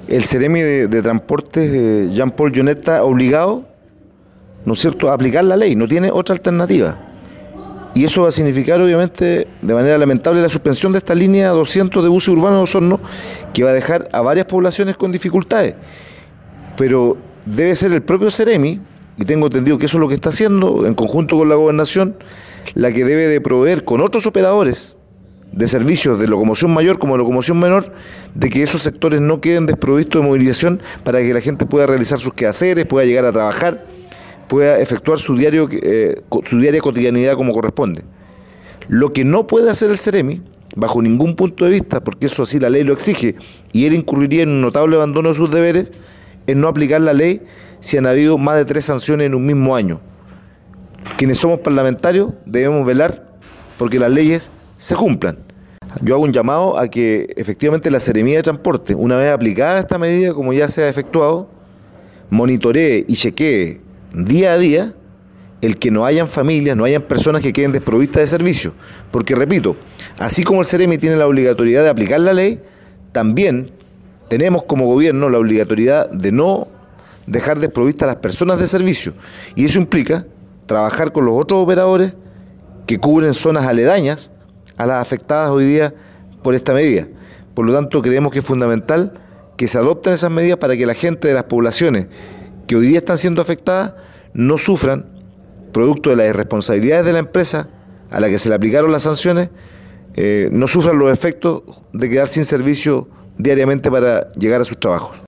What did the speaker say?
el Seremi de Transportes, Jean-Paul Jonet, está obligado, ¿no es cierto?, a aplicar la ley, no tiene otra alternativa. Y eso va a significar, obviamente, de manera lamentable, la suspensión de esta línea 200 de buses urbanos de Osorno, que va a dejar a varias poblaciones con dificultades. Pero debe ser el propio Seremi, y tengo entendido que eso es lo que está haciendo, en conjunto con la Gobernación, la que debe de proveer con otros operadores de servicios de locomoción mayor como de locomoción menor, de que esos sectores no queden desprovistos de movilización para que la gente pueda realizar sus quehaceres, pueda llegar a trabajar, pueda efectuar su diaria cotidianidad como corresponde. Lo que no puede hacer el Seremi, bajo ningún punto de vista, porque eso así la ley lo exige, y él incurriría en un notable abandono de sus deberes, es no aplicar la ley si han habido más de 3 sanciones en un mismo año. Quienes somos parlamentarios debemos velar porque las leyes se cumplan. Yo hago un llamado a que efectivamente la Seremía de Transporte, una vez aplicada esta medida, como ya se ha efectuado, monitoree y chequee día a día el que no hayan familias, no hayan personas que queden desprovistas de servicio. Porque, repito, así como el Seremi tiene la obligatoriedad de aplicar la ley, también tenemos como gobierno la obligatoriedad de no dejar desprovistas a las personas de servicio. Y eso implica trabajar con los otros operadores que cubren zonas aledañas a las afectadas hoy día por esta medida. Por lo tanto, creemos que es fundamental que se adopten esas medidas para que la gente de las poblaciones que hoy día están siendo afectadas no sufran, producto de las irresponsabilidades de la empresa a la que se le aplicaron las sanciones, no sufran los efectos de quedar sin servicio diariamente para llegar a sus trabajos.